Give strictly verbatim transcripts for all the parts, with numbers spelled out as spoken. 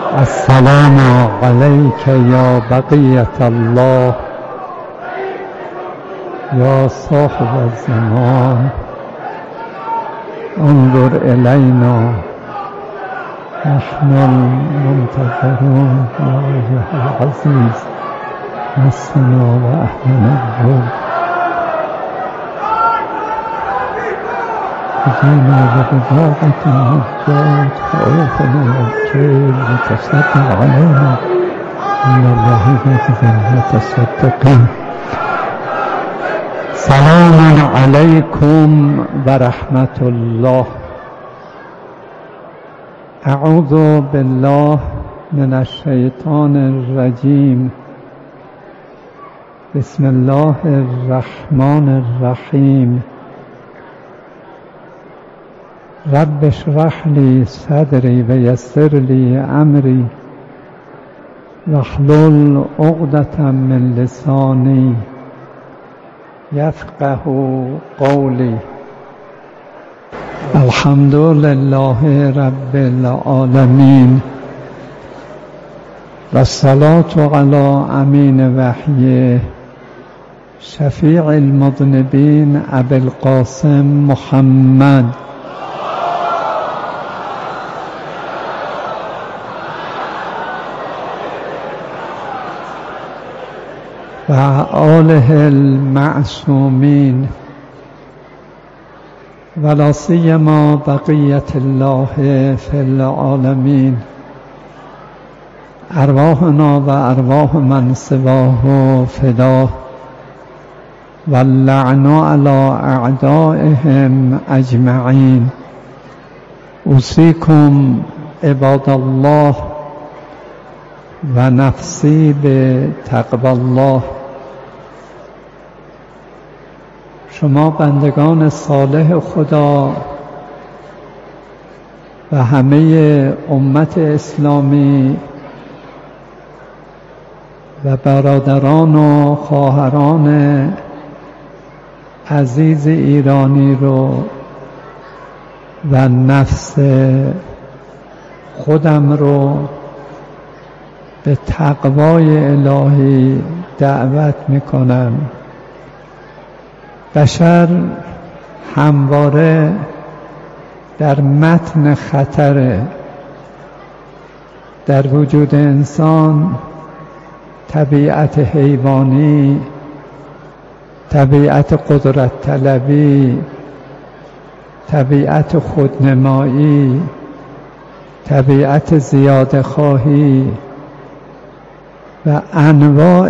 السلام عليك يا بقية الله يا صاحب الزمان، انظر إلينا نحن المنتظرون يا أيها العزيز، مسنا وأهلنا الروح، جئنا ببضاعة النجاة خوفنا الكيل وتصدق علينا إن الله يجزي المتصدقين. سلام عليكم ورحمة الله. أعوذ بالله من الشيطان الرجيم. بسم الله الرحمن الرحيم. رب اشرح لي صدري ويسر لي أمري واحلل عقدة من لساني يفقه قولي. الحمد لله رب العالمين، والصلاة على أمين وحيه شفيع المذنبين أبي القاسم محمد وآله المعصومين، ولا سيما بقية الله في العالمين. أرواحنا وأرواح من سواه فداه، واللعن على أعدائهم أجمعين. أوصيكم عباد الله ونفسي بتقوى الله. شما بندگان صالح خدا و همه امت اسلامی و برادران و خواهران عزیز ایرانی رو و نفس خودم رو به تقوای الهی دعوت میکنم. بشر همواره در متن خطره. در وجود انسان طبیعت حیوانی، طبیعت قدرت طلبی، طبیعت خودنمایی، طبیعت زیاده خواهی و انواع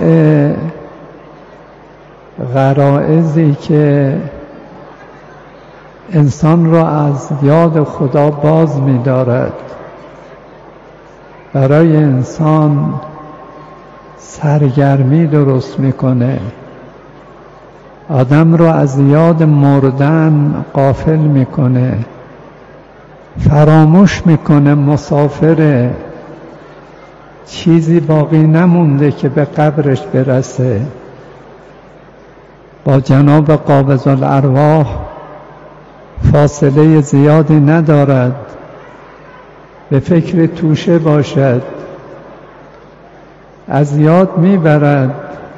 غرائزی که انسان را از یاد خدا باز می دارد، برای انسان سرگرمی درست میکنه، آدم را از یاد مردن غافل میکنه، فراموش میکنه مسافره، چیزی باقی نمونده که به قبرش برسه. با جناب قابض الارواح فاصله زیادی ندارد، به فکر توشه باشد، از یاد میبرد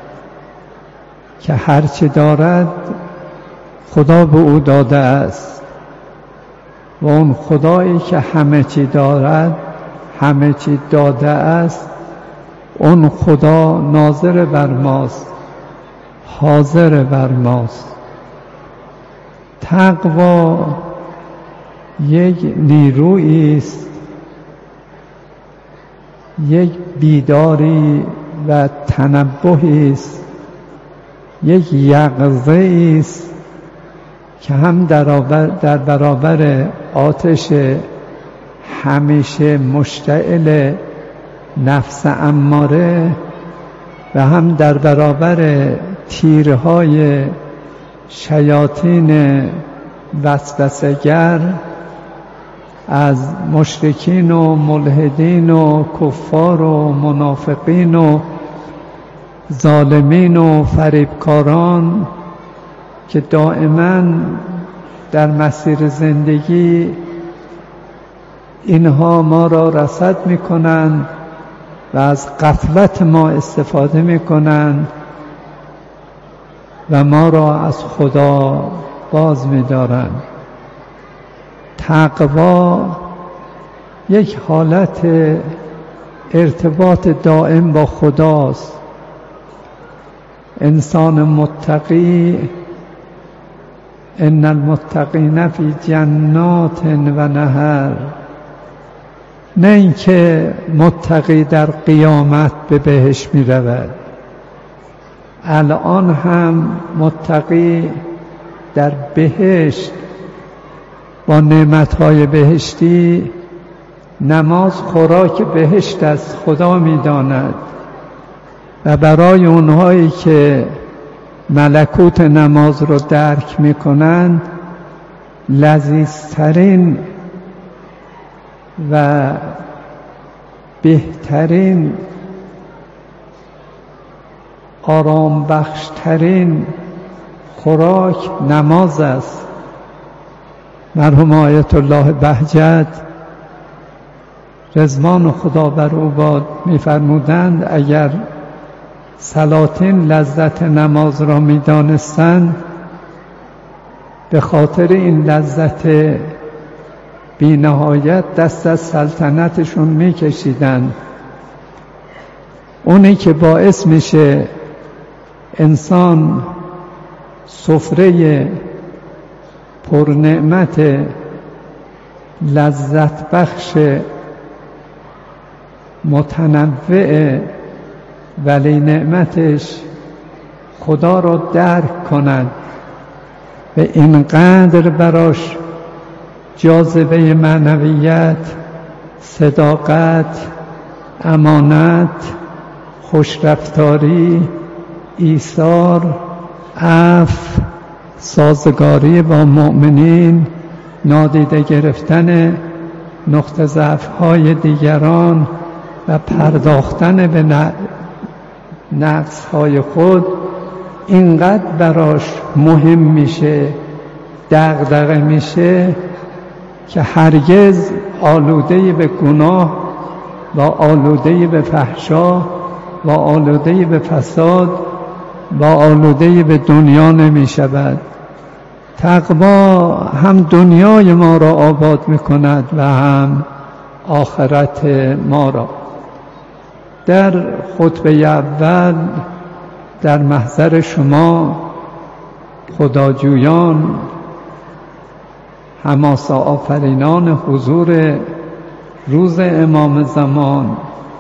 که هرچی دارد خدا به او داده است و اون خدایی که همه چی دارد، همه چی داده است، اون خدا ناظر بر ماست، حاضر بر ماست. تقوا یک نیرویی است، یک بیداری و تنبهی است، یک یقظه است که هم در برابر آتش همیشه مشتعل نفس اماره و هم در برابر تیرهای شیاطین وسوسه‌گر از مشرکین و ملحدین و کفار و منافقین و ظالمین و فریبکاران که دائما در مسیر زندگی اینها ما را رصد میکنند و از غفلت ما استفاده میکنند و ما را از خدا باز می‌دارند. تقوا یک حالت ارتباط دائم با خداست. انسان متقی، ان المتقین فی جنات و نهر، نه اینکه متقی در قیامت به بهشت می رود، الان هم متقی در بهشت با نعمتهای بهشتی نماز خوراک بهشت از خدا می داند و برای اونهایی که ملکوت نماز رو درک می کنند لذیذترین و بهترین آرام بخشترین خوراک نماز است. مرحوم آیت الله بهجت رضوان خدا بر او باد می‌فرمودند اگر سلاطین لذت نماز را می‌دانستند به خاطر این لذت بی نهایت دست از سلطنتشون می‌کشیدند. اونی که باعث میشه انسان سفره پرنعمت لذت بخش متنوع ولی نعمتش خدا را درک کند و اینقدر براش جاذبه معنویت، صداقت، امانت، خوشرفتاری، ایثار، عفو، سازگاری با مؤمنین، نادیده گرفتن نقطه ضعف‌های دیگران و پرداختن به نقص‌های خود اینقدر براش مهم میشه، دغدغه میشه که هرگز آلوده به گناه و آلوده به فحشا و آلوده به فساد و آلوده به دنیا نمی شود. تقوا هم دنیای ما را آباد می کند و هم آخرت ما را. در خطبه اول در محضر شما خداجویان، حماسه آفرینان حضور روز امام زمان،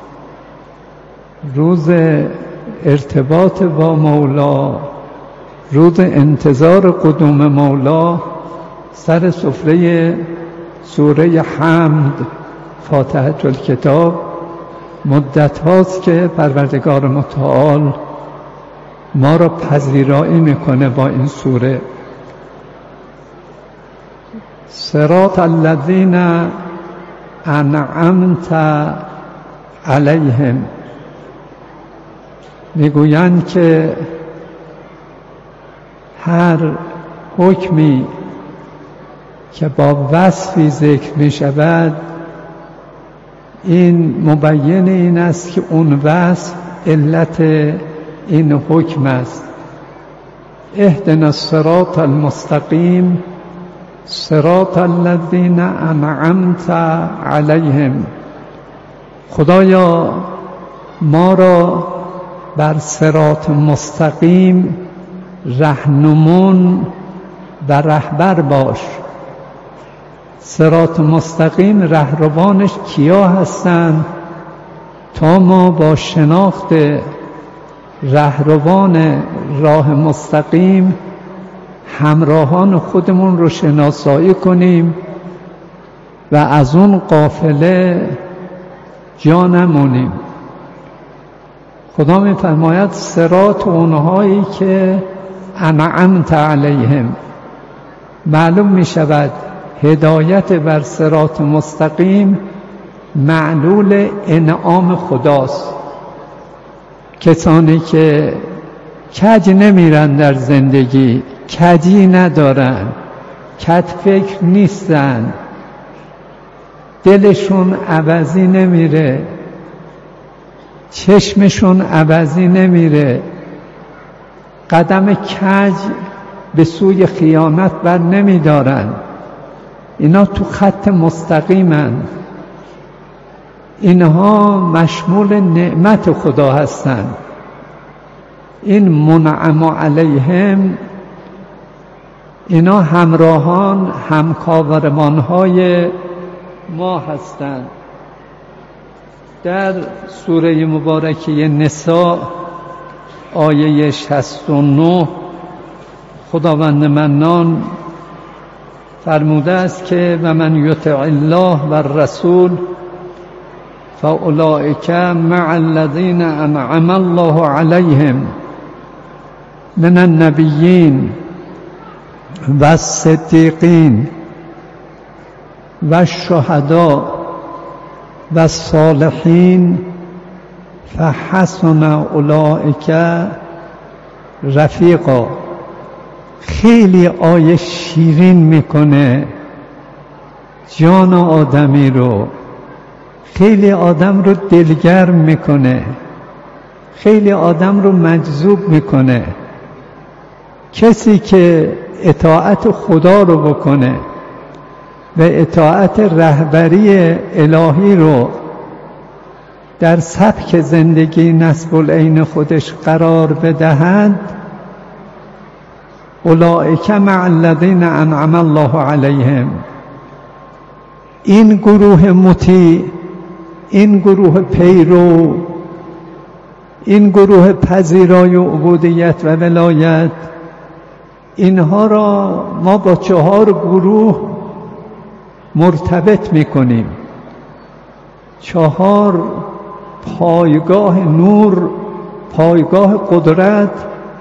روز ارتباط با مولا، روز انتظار قدوم مولا، سر سفره سوره حمد فاتحه الکتاب مدت هاست که پروردگار متعال ما را پذیرایی میکنه با این سوره. صراط الذین انعمت علیهم، میگویند که هر حکمی که با وصفی ذکر می شود این مبین این است که اون وصف علت این حکم است. اهدنا الصراط المستقیم صراط الذین انعمت علیهم، خدایا ما را بر صراط مستقیم رهنمون و رهبر باش. صراط مستقیم رهروانش کیا هستند تا ما با شناخت رهروان راه مستقیم همراهان خودمون رو شناسایی کنیم و از اون قافله جا نمونیم. خدا می فرماید صراط اونهایی که انعمت علیهم، معلوم می شود هدایت بر صراط مستقیم معلول انعام خداست. کسانی که کج نمیرن در زندگی، کجی ندارن، کج فکر نیستن، دلشون عوضی نمیره، چشمشون عوضی نمیره، قدم کج به سوی خیانت بر نمیدارن. اینا تو خط مستقیمن، اینها مشمول نعمت خدا هستند. این منعم علیهم، اینا همراهان همکاورمانهای ما هستند. در سوره مبارکه نساء آیه شصت و نه خداوند منان فرموده است که و من یطع الله و الرسول فاولئک مع الذین انعم الله علیهم من النبیین و الصدیقین و الشهداء و الصالحین فحسن اولئک رفیقا. خیلی آیه شیرین میکنه جان آدمی رو، خیلی آدم رو دلگرم میکنه، خیلی آدم رو مجذوب میکنه. کسی که اطاعت خدا رو بکنه و اطاعت رهبری الهی رو در سبک زندگی نسب العین خودش قرار بدهد، اولئک مع الذین انعم الله علیهم، این گروه مطیع، این گروه پیرو، این گروه پذیرای عبودیت و ولایت، اینها را ما با چهار گروه مرتبط میکنیم. چهار پایگاه نور، پایگاه قدرت،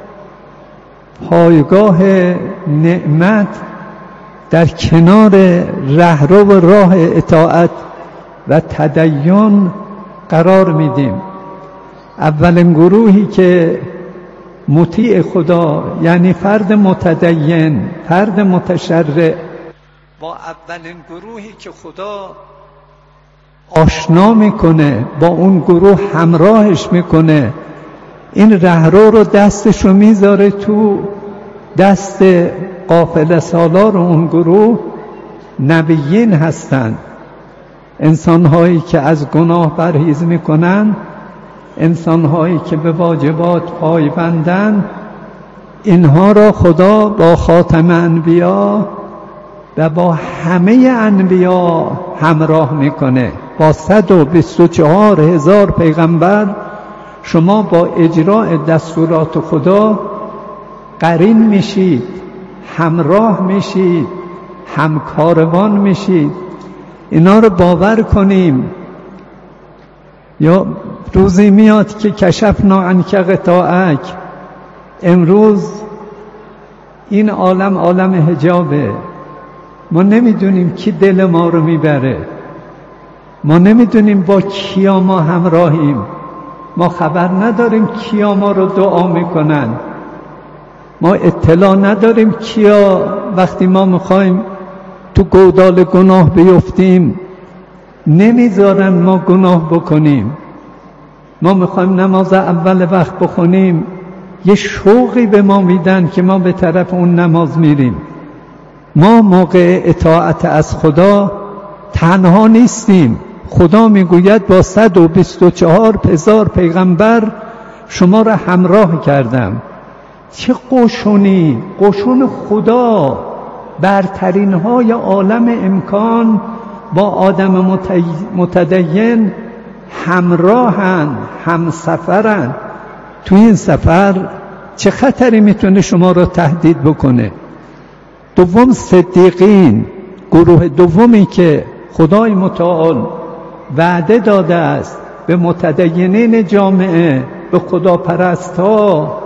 پایگاه نعمت در کنار رهرو راه اطاعت و تدین قرار میدیم. اولین گروهی که مطیع خدا، یعنی فرد متدین، فرد متشرع، با اولین گروهی که خدا آشنا میکنه، با اون گروه همراهش میکنه، این رهرو رو دستشو میذاره تو دست قافله سالار اون گروه. نبیین هستند، انسانهایی که از گناه پرهیز میکنن، انسانهایی که به واجبات پایبندن. اینها را خدا با خاتم انبیا و با همه انبیا همراه میکنه. با صد و بیست و چهار هزار پیغمبر شما با اجراء دستورات خدا قرین میشید، همراه میشید، همکاروان میشید. اینا رو باور کنیم. یا روزی میاد که کشفنا عنک غطاءک، امروز این عالم عالم حجابه، ما نمیدونیم کی دل ما رو میبره، ما نمیدونیم با کیا ما همراهیم، ما خبر نداریم کیا ما رو دعا میکنن، ما اطلاع نداریم کیا وقتی ما میخوایم تو گودال گناه بیفتیم نمیذارن ما گناه بکنیم. ما میخوایم نماز اول وقت بخونیم، یه شوقی به ما میدن که ما به طرف اون نماز میریم. ما موقع اطاعت از خدا تنها نیستیم. خدا میگوید با صد و بیست و چهار هزار پیغمبر شما را همراه کردم. چه قشونی، قشون خدا، برترین های عالم امکان با آدم متدین همراهن، همسفرن. تو این سفر چه خطری میتونه شما را تهدید بکنه؟ دوم صدیقین، گروه دومی که خدای متعال وعده داده است به متدینین جامعه، به خداپرستها،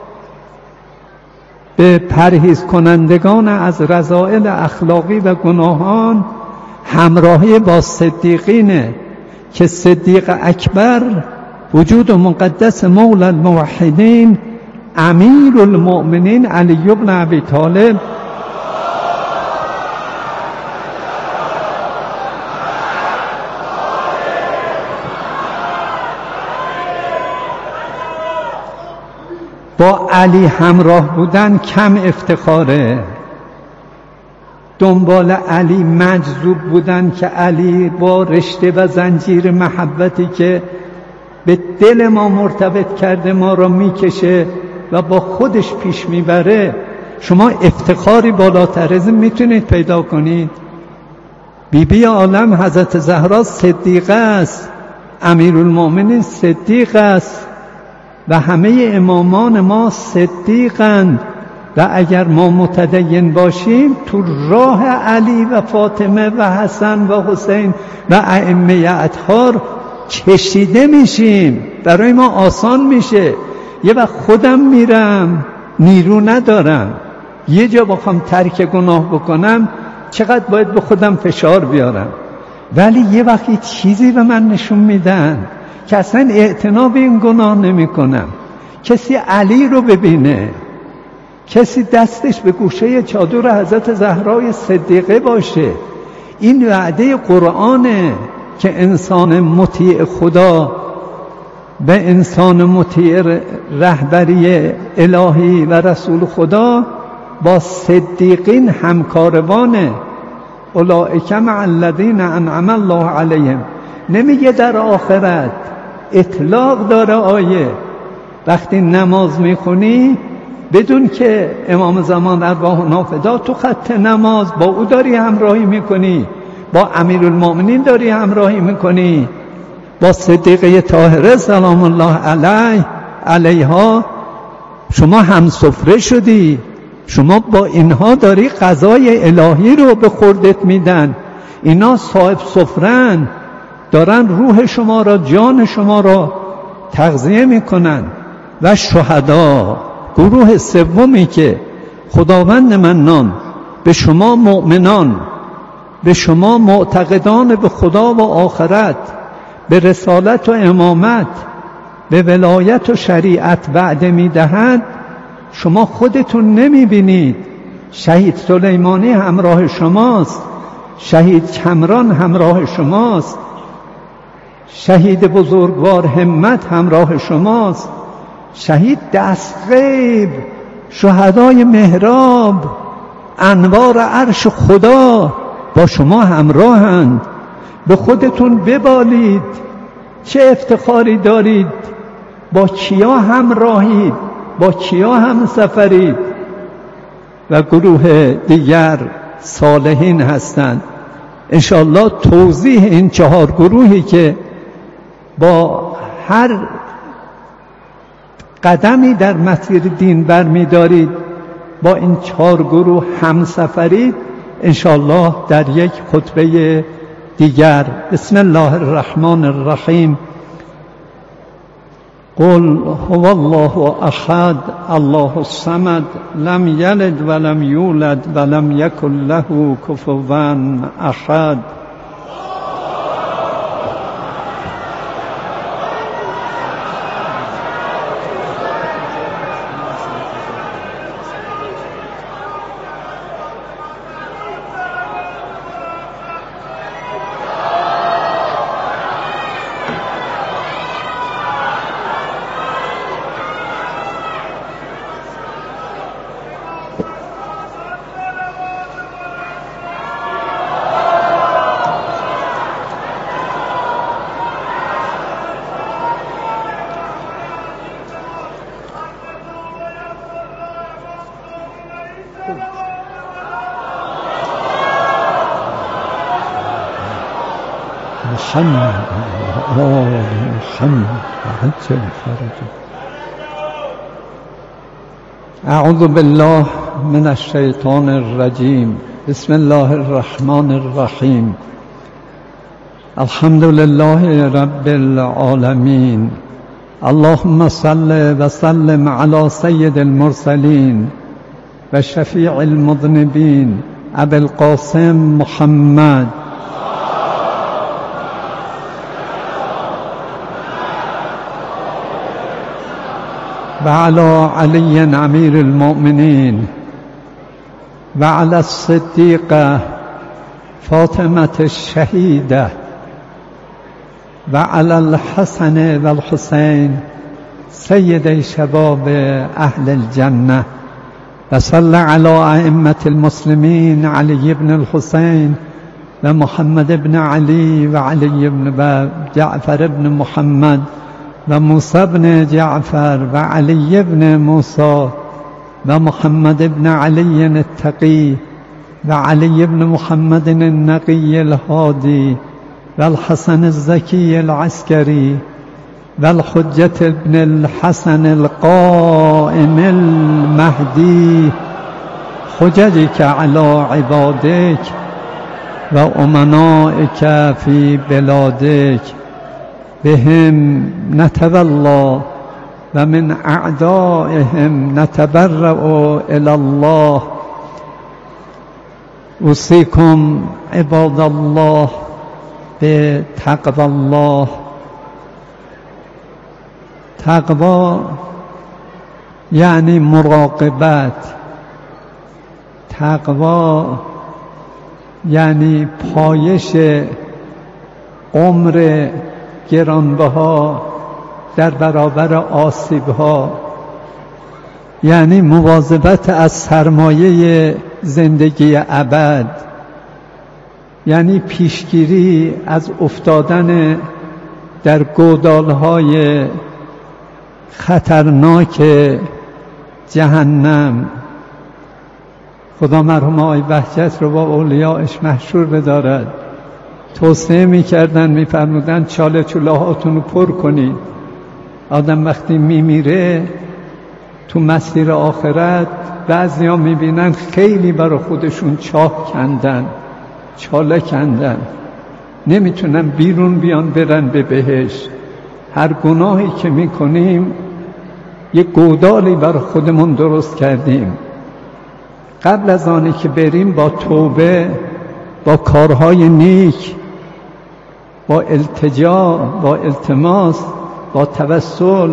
به پرهیز کنندگان از رذائل اخلاقی و گناهان، همراهی با صدیقینه که صدیق اکبر وجود مقدس مولا الموحدین امیر المؤمنین علی بن ابی طالب با علی همراه بودن کم افتخاره، دنبال علی مجذوب بودن که علی با رشته و زنجیر محبتی که به دل ما مرتبط کرده ما را میکشه و با خودش پیش میبره. شما افتخاری بالاتر از این میتونید پیدا کنید؟ بی بی عالم حضرت زهرا صدیقه است، امیرالمؤمنین صدیق است و همه امامان ما صدیقند و اگر ما متدین باشیم تو راه علی و فاطمه و حسن و حسین و ائمه اطهار کشیده میشیم، برای ما آسان میشه. یه وقت خودم میرم نیرو ندارم، یه جا بخوام ترک گناه بکنم چقدر باید به خودم فشار بیارم، ولی یه وقتی چیزی به من نشون میدن که اصلا اعتنا به این گناه نمی کنم. کسی علی رو ببینه، کسی دستش به گوشه چادر حضرت زهرای صدیقه باشه، این وعده قرآنه که انسان مطیع خدا به انسان مطیع رهبری الهی و رسول خدا با صدیقین همکاروانه. اولئک مع الذین انعم الله علیهم. نمیگه در آخرت، اطلاق داره آیه. وقتی نماز میخونی بدون که امام زمان ارواح نافدا تو خط نماز با او داری همراهی میکنی، با امیرالمؤمنین داری همراهی میکنی، با صدیقه طاهره سلام الله علیه علیها شما هم سفره شدی، شما با اینها داری غذای الهی رو به خوردت میدن، اینا صاحب سفرن، دارن روح شما را، جان شما را تغذیه میکنن. و شهدا، گروه سومی که خداوند منان به شما مؤمنان، به شما معتقدان به خدا و آخرت، به رسالت و امامت، به ولایت و شریعت وعده میدهد، شما خودتون نمیبینید. شهید سلیمانی همراه شماست، شهید کمران همراه شماست، شهید بزرگوار همت همراه شماست، شهید دستغیب، شهدای محراب، انوار عرش خدا با شما همراهند. به خودتون ببالید، چه افتخاری دارید، با کیا همراهید، با کیا هم سفرید. و گروه دیگر صالحین هستند. انشاءالله توضیح این چهار گروهی که با هر قدمی در مسیر دین برمی دارید با این چهار گروه هم سفرید، انشاءالله در یک خطبه دیگر. بسم الله الرحمن الرحیم. قل هو الله احد الله الصمد لم یلد ولم یولد ولم یکن له کفوا احد. محمد آل محمد عجل فرجه. اعوذ بالله من الشیطان الرجیم. بسم الله الرحمن الرحیم. الحمد لله رب العالمین. اللهم صل و سلم علی سید المرسلین و شفیع المذنبین ابی القاسم محمد و علی علی امیر المؤمنین و علی الصدیقه فاطمه الشهیده و علی الحسن و الحسین سيد شباب أهل الجنة، وصل على أئمة المسلمين علي بن الحسين ومحمد بن علي وعلي بن جعفر بن محمد وموسى بن جعفر وعلي بن موسى ومحمد بن علي التقي وعلي بن محمد النقي الهادي والحسن الزكي العسكري والحجة بن الحسن القائم المهدي، حججك على عبادك وأمنائك في بلادك، بهم نتولى ومن أعدائهم نتبرأ إلى الله. أوصيكم عباد الله بتقوى الله. تقوا یعنی مراقبت، تقوا یعنی پایش عمر گرانبها در برابر آسیبها، یعنی مواظبت از سرمایه زندگی ابد، یعنی پیشگیری از افتادن در گودالهای خطرناک جهنم. خدا مرحوم آقای بهجت رو با اولیاءش محشور بدارد. توصیه می‌کردن، می‌فرمودن چاله چولاهاتون رو پر کنید. آدم وقتی میمیره تو مسیر آخرت بعضیا میبینن خیلی برای خودشون چاه کندن، چاله کندن، نمیتونن بیرون بیان برن به بهشت. هر گناهی که میکنیم یک گودالی برای خودمون درست کردیم. قبل از آنی که بریم با توبه، با کارهای نیک، با التجا، با التماس، با توسل،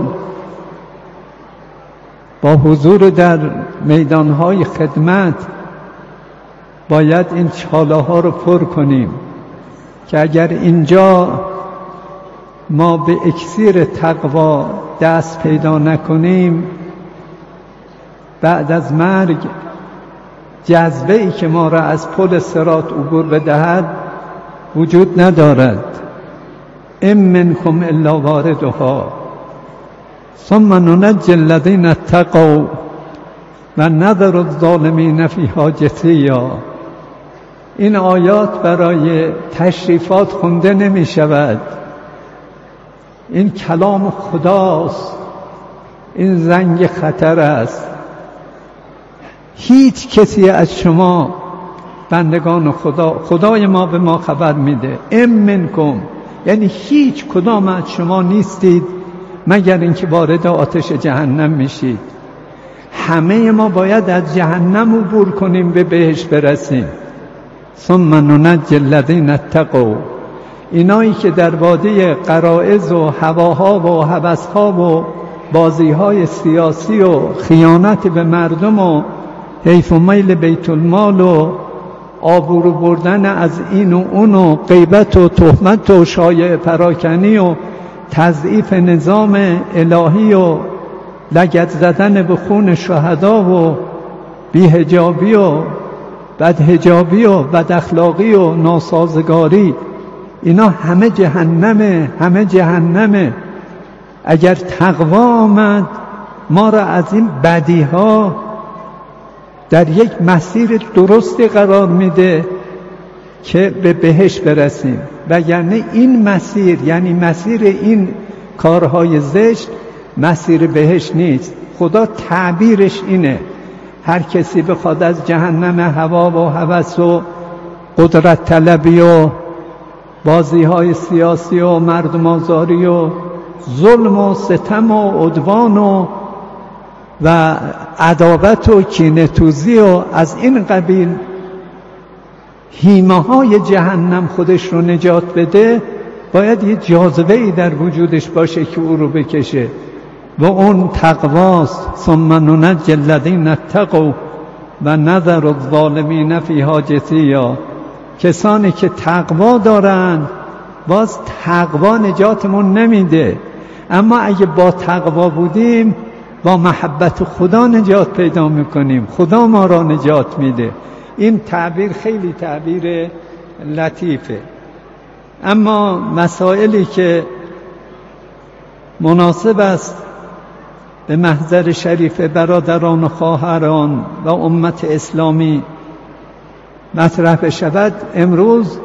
با حضور در میدانهای خدمت باید این چاله ها رو پر کنیم که اگر اینجا ما به اکسیر تقوا دست پیدا نکنیم، بعد از مرگ جذبه ای که ما را از پل صراط عبور بدهد وجود ندارد. ام منکم الا واردها ثم ننجی الذین اتقوا و نذر الظالمین فیها جثیا. این آیات برای تشریفات خونده نمی شود. این کلام خداست، این زنگ خطر است. هیچ کسی از شما بندگان خدا، خدای ما به ما خبر میده، ام منکم، یعنی هیچ کدام از شما نیستید مگر اینکه وارد آتش جهنم میشید. همه ما باید از جهنم عبور کنیم به بهشت برسیم. ثم ننجی الذین اتقوا، اینایی که در وادی غرائز و هواها و هوسها و بازیهای سیاسی و خیانت به مردم و حیف و میل بیت المال و آبرو بردن از این و اون و غیبت و تهمت و شایعه پراکنی و تضعیف نظام الهی و لگد زدن به خون شهدا و بی‌حجابی و بدحجابی و بد اخلاقی و ناسازگاری، اینا همه جهنمه، همه جهنمه. اگر تقوا آمد ما را از این بدیها در یک مسیر درستی قرار میده که به بهشت برسیم. وگرنه این مسیر، یعنی مسیر این کارهای زشت، مسیر بهشت نیست. خدا تعبیرش اینه: هر کسی بخواد از جهنم هوا و هوس و قدرت طلبی و بازیهای سیاسی و مردم آزاری و ظلم و ستم و عدوان و و عداوت و کینه‌توزی و از این قبیل هیمه های جهنم خودش رو نجات بده، باید یه جاذبه‌ای در وجودش باشه که او رو بکشه و اون تقواست. ثم ننجی الذین اتقوا و نذر الظالمین فیها جثیا. کسانی که تقوا دارند، باز تقوا نجاتمون نمیده. اما اگه با تقوا بودیم با محبت خدا نجات پیدا میکنیم، خدا ما را نجات میده. این تعبیر خیلی تعبیر لطیفه. اما مسائلی که مناسب است به محضر شریف برادران و خواهران و امت اسلامی مطرح بشود، امروز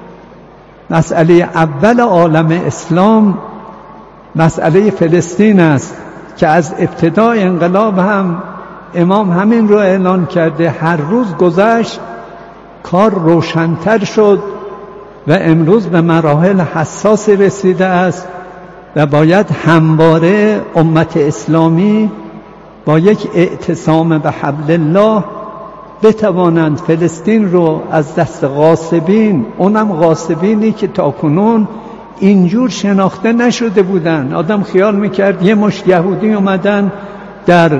مسئله اول عالم اسلام مسئله فلسطین است که از ابتدای انقلاب هم امام همین رو اعلان کرده. هر روز گذشت کار روشن‌تر شد و امروز به مراحل حساسی رسیده است و باید همواره امت اسلامی با یک اعتصام به حبل الله بتوانند فلسطین رو از دست غاصبین، اونم غاصبینی که تاکنون اینجور شناخته نشده بودن. آدم خیال میکرد یه مشت یهودی اومدن در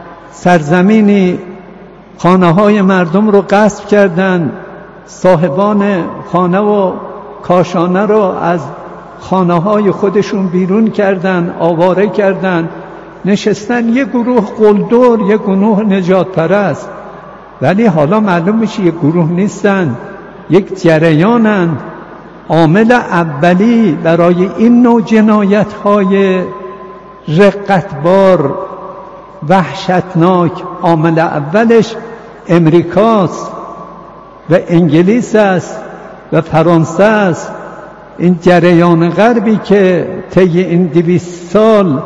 سرزمینی خانه های مردم رو غصب کردن، صاحبان خانه و کاشانه رو از خانه های خودشون بیرون کردن، آواره کردن، نشستن یه گروه قلدر، یه گروه نجات پرست. ولی حالا معلوم میشه یک گروه نیستن، یک جریانن. عامل اولی برای این نوع جنایت های رقتبار وحشتناک، عامل اولش امریکاست و انگلیس است و فرانسه است. این جریان غربی که طی این دویست سال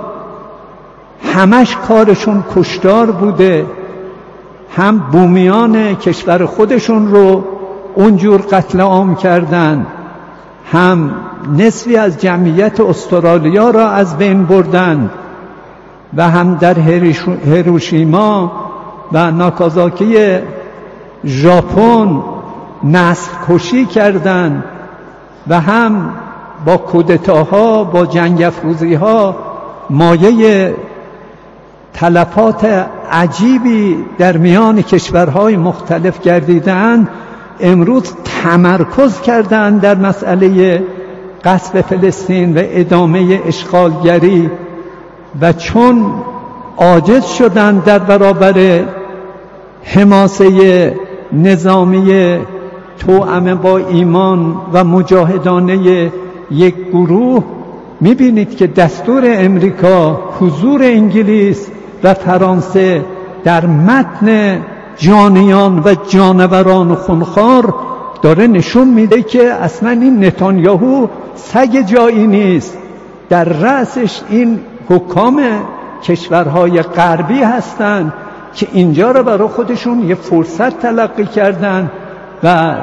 همش کارشون کشتار بوده، هم بومیان کشور خودشون رو اونجور قتل عام کردن، هم نصفی از جمعیت استرالیا را از بین بردن و هم در هیروشیما و ناکازاکی ژاپن نسل کشی کردند و هم با کودتاها، با جنگ افروزیها مایه تلفات عجیبی در میان کشورهای مختلف گردیدند. امروز تمرکز کردند در مسئله غصب فلسطین و ادامه اشغالگری و چون عاجز شدند در برابر حماسه نظامی توأم با ایمان و مجاهدانه یک گروه، میبینید که دستور امریکا، حضور انگلیس و فرانسه در متن جانیان و جانوران و خونخوار داره نشون میده که اصلا این نتانیاهو سگ جایی نیست. در رأسش این حکام کشورهای غربی هستند که اینجا رو برای خودشون یه فرصت تلقی کردن و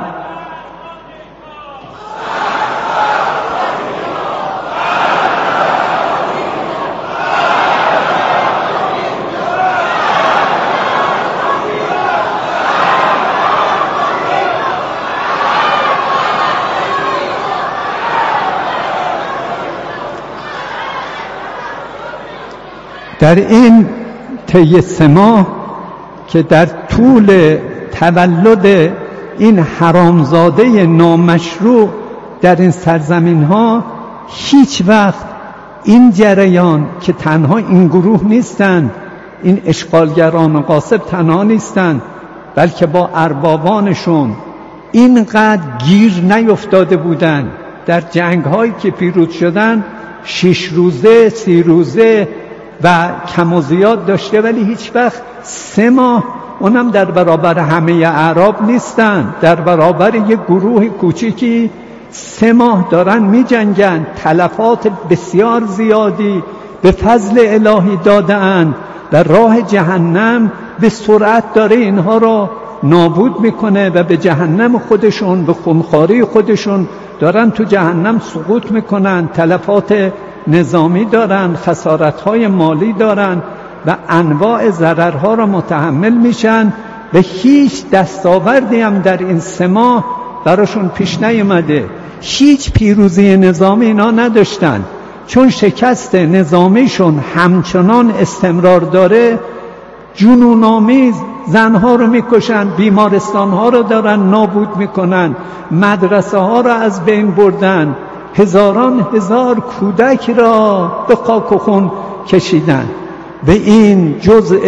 در این طی سه ماه که در طول تولد این حرامزاده نامشروع در این سرزمین ها هیچ وقت این جریان که تنها این گروه نیستند، این اشغالگران و غاصب تنها نیستند، بلکه با اربابانشون اینقدر گیر نیفتاده بودند. در جنگ هایی که پیروز شدن شش روزه، سی روزه و کم و زیاد داشته، ولی هیچ وقت سه ماه، اونم در برابر همه اعراب نیستن، در برابر یک گروه کوچیکی سه ماه دارن می جنگن. تلفات بسیار زیادی به فضل الهی دادن و راه جهنم به سرعت داره اینها را نابود میکنه و به جهنم خودشون، به خونخواری خودشون دارن تو جهنم سقوط میکنن. تلفات نظامی دارن، خسارت‌های مالی دارن و انواع ضررها را متحمل میشن و هیچ دستاوردی هم در این سه ماه براشون پیش نیامده. هیچ پیروزی نظامی اینا نداشتن. چون شکست نظامیشون همچنان استمرار داره، جنون‌آمیز زنها رو میکشن، بیمارستانها رو دارن نابود میکنن، مدرسه ها رو از بین بردن، هزاران هزار کودک را به خاک و خون کشیدن و این جزء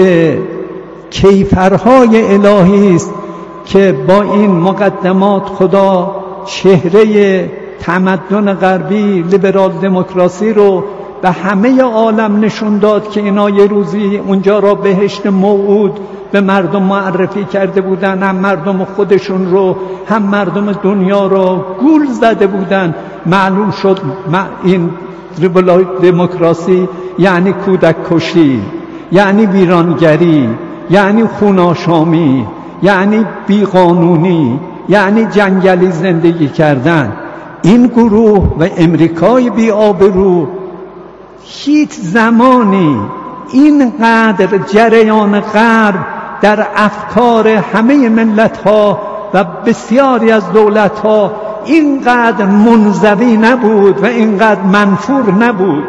کیفرهای الهی است که با این مقدمات خدا چهره تمدن غربی لیبرال دموکراسی رو به همه عالم نشون داد که اینا یه روزی اونجا را بهشت موعود به مردم معرفی کرده بودن، هم مردم خودشون رو هم مردم دنیا رو گول زده بودن. معلوم شد این لیبرال دموکراسی یعنی کودک کشی، یعنی ویرانگری، یعنی خوناشامی، یعنی بیقانونی، یعنی جنگلی زندگی کردن. این گروه و امریکای بی آبرو هیچ زمانی اینقدر جریان غرب در افکار همه ملت‌ها و بسیاری از دولت‌ها اینقدر منزوی نبود و اینقدر منفور نبود.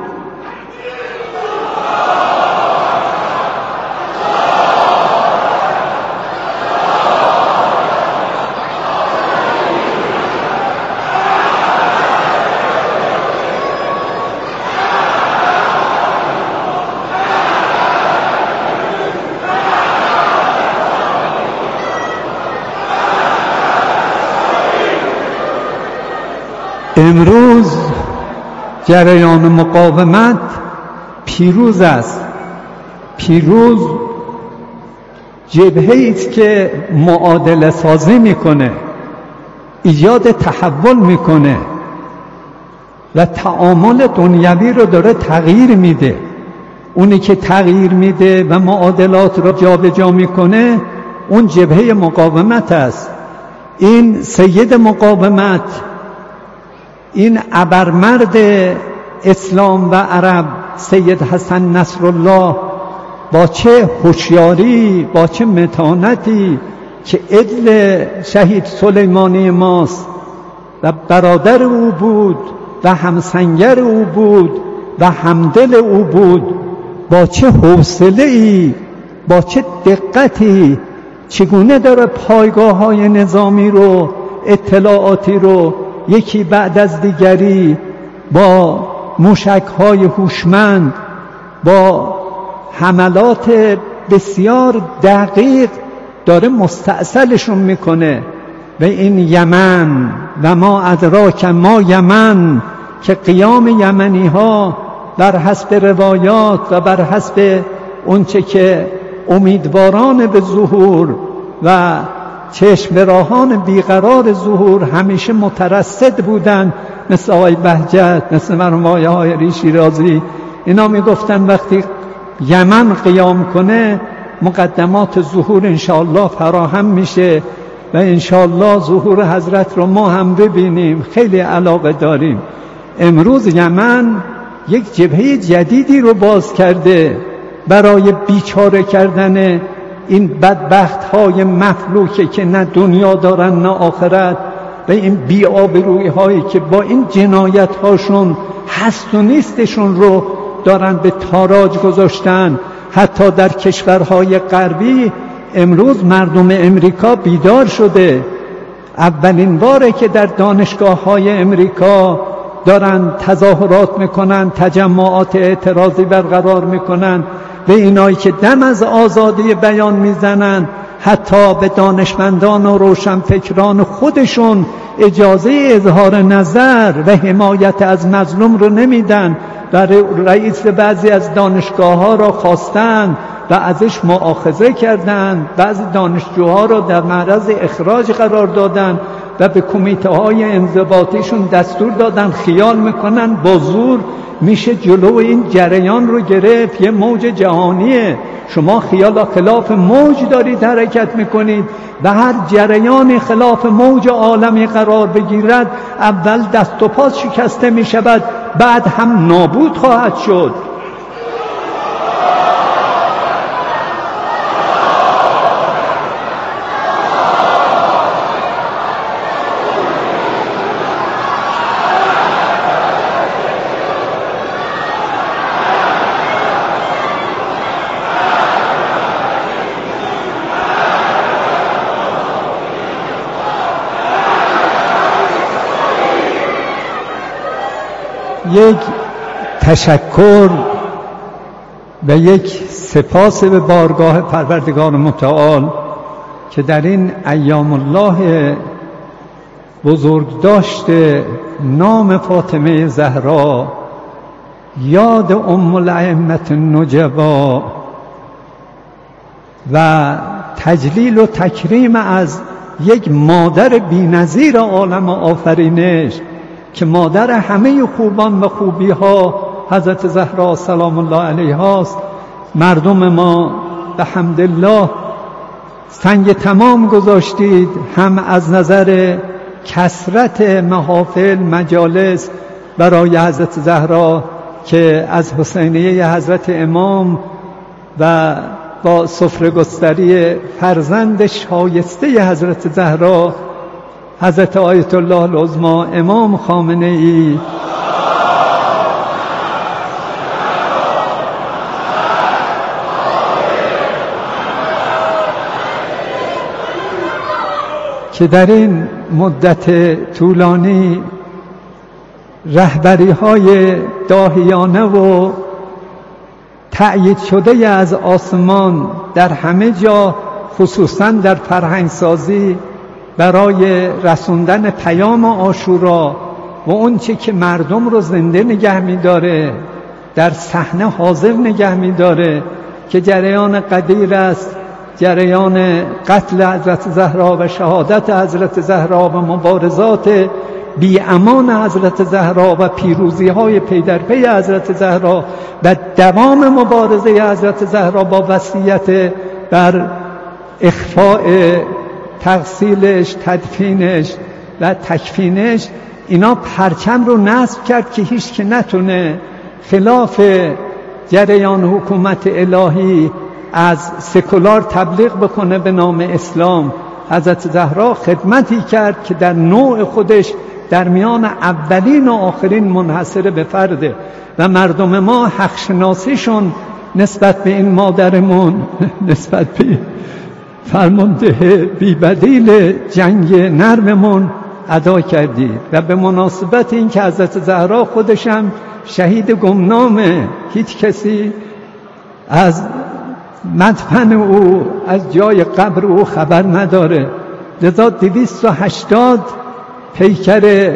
امروز جریان مقاومت پیروز است. پیروز جبهه‌ای است که معادله سازی میکنه، ایجاد تحول میکنه و تعامل دنیوی رو داره تغییر میده. اونی که تغییر میده و معادلات رو جابجا میکنه اون جبهه مقاومت است. این سید مقاومت، این ابرمرد اسلام و عرب سید حسن نصرالله با چه هوشیاری، با چه متانتی که عدل شهید سلیمانی ماست و برادر او بود و همسنگر او بود و همدل او بود، با چه حوصله‌ای، با چه دقتی چگونه داره پایگاه‌های نظامی رو، اطلاعاتی رو یکی بعد از دیگری با موشک‌های هوشمند، با حملات بسیار دقیق داره مستأصلشون میکنه. و این یمن و ما ادراک ما یمن، که قیام یمنی ها بر حسب روایات و بر حسب اونچه که امیدواران به ظهور و چشم راهان بیقرار ظهور همیشه مترصد بودن، مثل آقای بهجت، مثل مرحوم های ریشی رازی، اینا میگفتن وقتی یمن قیام کنه مقدمات ظهور انشاءالله فراهم میشه و انشاءالله ظهور حضرت رو ما هم ببینیم. خیلی علاقه داریم. امروز یمن یک جبهه جدیدی رو باز کرده برای بیچاره کردن این بدبخت های مفلوکه که نه دنیا دارن نه آخرت، و این بی‌آبرویی هایی که با این جنایت هاشون هست و نیستشون رو دارن به تاراج گذاشتن. حتی در کشورهای غربی امروز مردم امریکا بیدار شده. اولین باره که در دانشگاه های امریکا دارن تظاهرات میکنن، تجمعات اعتراضی برقرار میکنن، به اینایی که دم از آزادی بیان میزنن حتی به دانشمندان و روشنفکران خودشون اجازه اظهار نظر و حمایت از مظلوم رو نمیدن و رئیس بعضی از دانشگاه ها را خواستن و ازش مؤاخذه کردن. بعضی دانشجوها را در معرض اخراج قرار دادن و به کمیته های انضباطیشون دستور دادن. خیال میکنن با زور میشه جلو این جریان رو گرفت. یه موج جهانیه، شما خیال خلاف موج دارید حرکت میکنید و هر جریان خلاف موج عالمی قرار بگیرد اول دست و پاس شکسته میشود، بعد هم نابود خواهد شد. یک تشکر و یک سپاس به بارگاه پروردگار متعال که در این ایام الله بزرگ داشته نام فاطمه زهرا، یاد ام الائمه النجبا و تجلیل و تکریم از یک مادر بی‌نظیر عالم آفرینش که مادر همه خوبان و خوبی ها حضرت زهرا سلام الله علیها است، مردم ما به حمدالله سنگ تمام گذاشتید، هم از نظر کثرت محافل مجالس برای حضرت زهرا که از حسینیه حضرت امام و با سفره گستری فرزند شایسته حضرت زهرا حضرت آیت الله العظمی امام خامنه ای که در این مدت طولانی رهبری های داهیانه و تأیید شده از آسمان در همه جا، خصوصا در فرهنگسازی برای رسوندن پیام عاشورا و اون چی که مردم رو زنده نگه می‌داره، در صحنه حاضر نگه می‌داره که جریان قدیر است، جریان قتل حضرت زهرا و شهادت حضرت زهرا و مبارزات بی امان حضرت زهرا و پیروزی های پی در پی حضرت زهرا و دوام مبارزه حضرت زهرا با وصیت بر اخفاء تغسیلش، تدفینش و تکفینش، اینا پرچم رو نصب کرد که هیچ که نتونه خلاف جریان حکومت الهی از سکولار تبلیغ بکنه به نام اسلام. حضرت زهرا خدمتی کرد که در نوع خودش در میان اولین و آخرین منحصر به فرده و مردم ما حق شناسیشون نسبت به این مادرمون، نسبت به فرمانده بی بدیل جنگ نرممون ادا کردید و به مناسبت این که حضرت زهرا خودشم شهید گمنامه، هیچ کسی از مدفن او، از جای قبر او خبر نداره، لذا دویست و هشتاد پیکر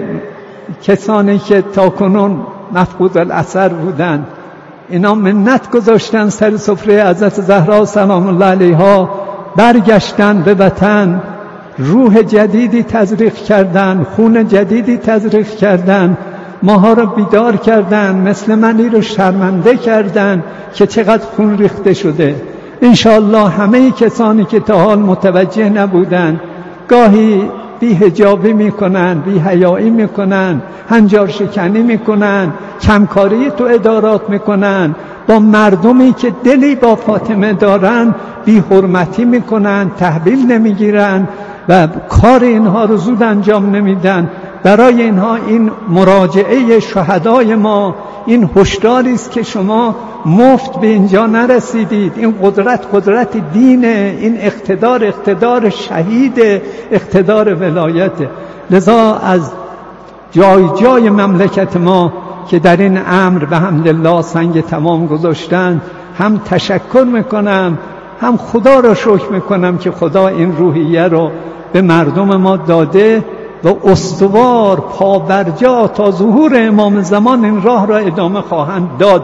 کسانی که تاکنون مفقود الاثر بودن اینا منت گذاشتن سر سفره حضرت زهرا سلام الله علیها، برگشتن به وطن، روح جدیدی تزریق کردن، خون جدیدی تزریق کردن، ماها رو بیدار کردن، مثل منی رو شرمنده کردن که چقدر خون ریخته شده. انشاءالله همه کسانی که تا حال متوجه نبودن، گاهی بی حجابی میکنن، بی حیایی میکنن، هنجار شکنی میکنن، کمکاری تو ادارات میکنن، با مردمی که دلی با فاطمه دارن بی حرمتی میکنن، تحویل نمیگیرن و کار اینها رو زود انجام نمیدن. برای اینها این مراجعه شهدای ما این هشداری است که شما مفت به اینجا نرسیدید، این قدرت قدرت دینه، این اقتدار اقتدار شهید، اقتدار ولایته. لذا از جای جای مملکت ما که در این امر به حمدالله سنگ تمام گذاشتن هم تشکر میکنم، هم خدا را شکر میکنم که خدا این روحیه رو به مردم ما داده و استوار پابرجا تا ظهور امام زمان این راه را ادامه خواهند داد.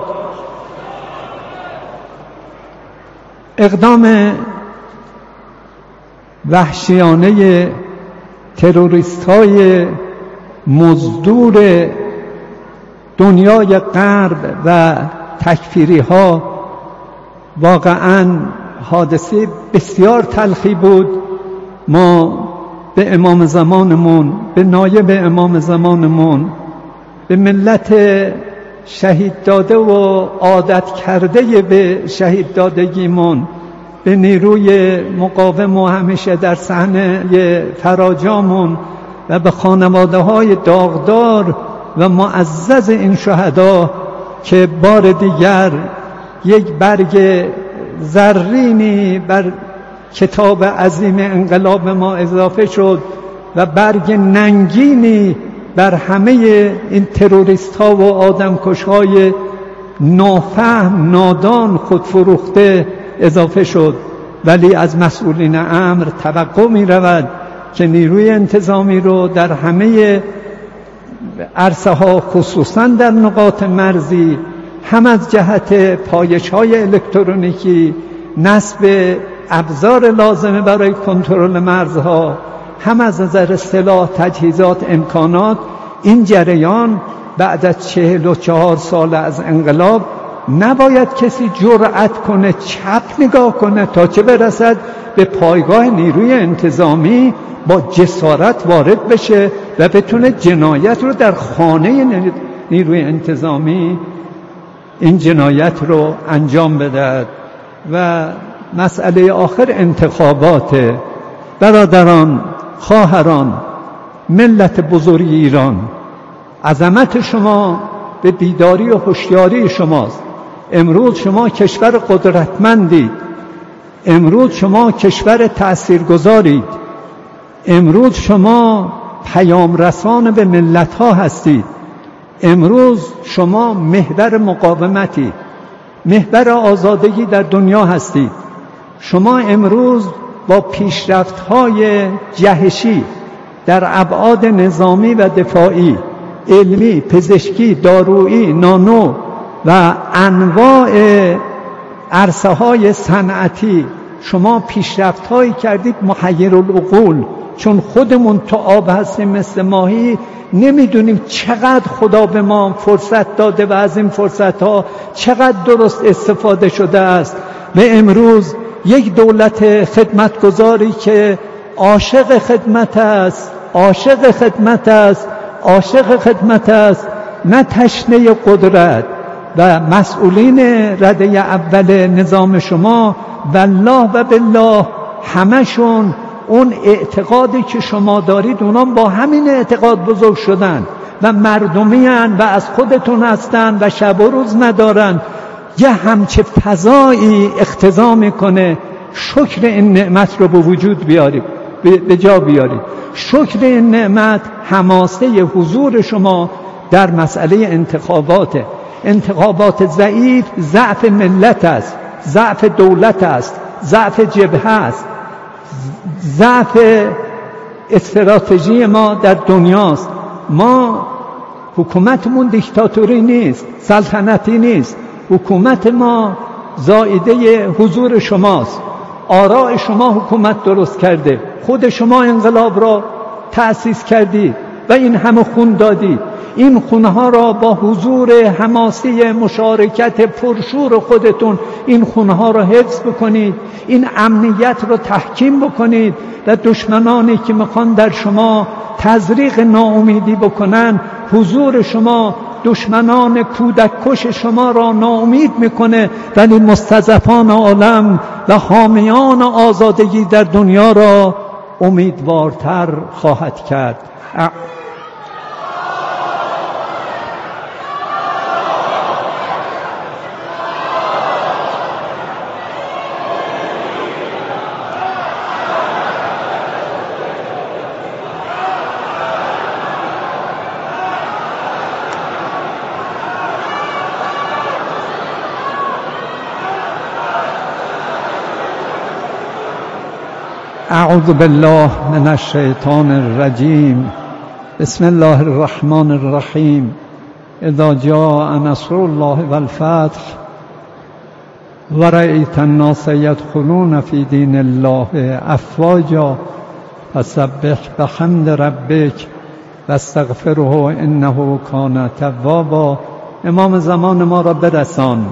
اقدام وحشیانه تروریست های مزدور دنیای غرب و تکفیری ها واقعا حادثه بسیار تلخی بود. ما به امام زمانمون، به نایب امام زمانمون، به ملت شهید داده و عادت کرده به شهید دادگیمون، به نیروی مقاوم و همیشه در صحنه فراجامون و به خانواده های داغدار و معزز این شهدا که بار دیگر یک برگ زرینی بر کتاب عظیم انقلاب ما اضافه شد و برگ ننگینی بر همه این تروریست ها و آدمکش های نافهم نادان خودفروخته اضافه شد. ولی از مسئولین امر توقع می رود که نیروی انتظامی رو در همه عرصه ها خصوصا در نقاط مرزی هم از جهت پایش های الکترونیکی نصب ابزار لازمه برای کنترل مرزها، هم از نظر سلاح، تجهیزات، امکانات، این جریان بعد از چهل و چهار سال از انقلاب نباید کسی جرأت کنه چپ نگاه کنه تا چه برسد به پایگاه نیروی انتظامی با جسارت وارد بشه و بتونه جنایت رو در خانه نیروی انتظامی این جنایت رو انجام بده. و مسئله آخر انتخابات. برادران، خواهران، ملت بزرگ ایران، عظمت شما به بیداری و هوشیاری شماست. امروز شما کشور قدرتمندید، امروز شما کشور تأثیرگذارید، امروز شما پیام رسان به ملت ها هستید، امروز شما محور مقاومتید، محور آزادگی در دنیا هستید. شما امروز با پیشرفت‌های جهشی در ابعاد نظامی و دفاعی، علمی، پزشکی، دارویی، نانو و انواع عرصه‌های صنعتی شما پیشرفت‌هایی کردید محیرالعقول. چون خودمون تو آب هستیم مثل ماهی، نمیدونیم چقدر خدا به ما فرصت داده و از این فرصت‌ها چقدر درست استفاده شده است. و امروز یک دولت خدمتگزاری که عاشق خدمت است، عاشق خدمت است، عاشق خدمت است، نه تشنه قدرت. و مسئولین رده اول نظام شما والله و بالله همشون اون اعتقادی که شما دارید اونا با همین اعتقاد بزرگ شدن و مردمی هن و از خودتون هستن و شب و روز ندارن. یه همچه فضایی اقتضا میکنه شکر این نعمت رو به وجود بیارید، به جا بیارید. شکر این نعمت حماسه حضور شما در مسئله انتخابات. انتخابات ضعیف ضعف ملت است، ضعف دولت است، ضعف جبهه است، ضعف استراتژی ما در دنیاست. ما حکومتمون دیکتاتوری نیست، سلطنتی نیست. حکومت ما زائیده حضور شماست. آراء شما حکومت درست کرده، خود شما انقلاب را تأسیس کردید و این همه خون دادید. این خونها را با حضور حماسی مشارکت پرشور خودتون این خونها را حفظ بکنید، این امنیت را تحکیم بکنید و دشمنانی که میخوان در شما تزریق ناامیدی بکنن، حضور شما دشمنان کودک کش شما را ناامید میکنه، ولی مستضعفان عالم و حامیان آزادگی در دنیا را امیدوارتر خواهد کرد. اعوذ بالله من الشیطان الرجیم. بسم الله الرحمن الرحیم. اذا جاء نصر الله والفتح ورأیت الناس یدخلون فی دین الله افواجا فسبح بحمد ربک واستغفره انه کان توابا. امام زمان ما را برسان،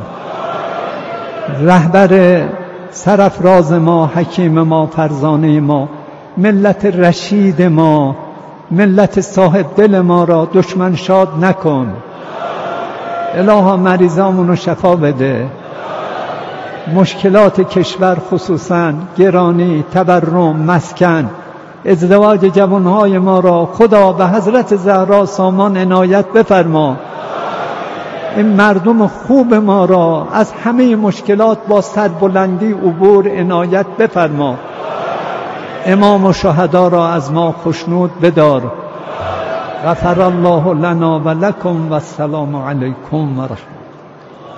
رهبر سرافراز ما، حکیم ما، فرزانه ما، ملت رشید ما، ملت صاحب دل ما را دشمن شاد نکن. الها مریضامون رو شفا بده. مشکلات کشور خصوصا گرانی، تورم، مسکن، ازدواج جوانهای ما را خدا به حضرت زهرا سامان عنایت بفرما. این مردم خوب ما را از همه مشکلات با سربلندی عبور عنایت بفرما. امام و شهدا را از ما خوشنود بدار. غفر الله لنا و لکم و السلام علیکم و رحمت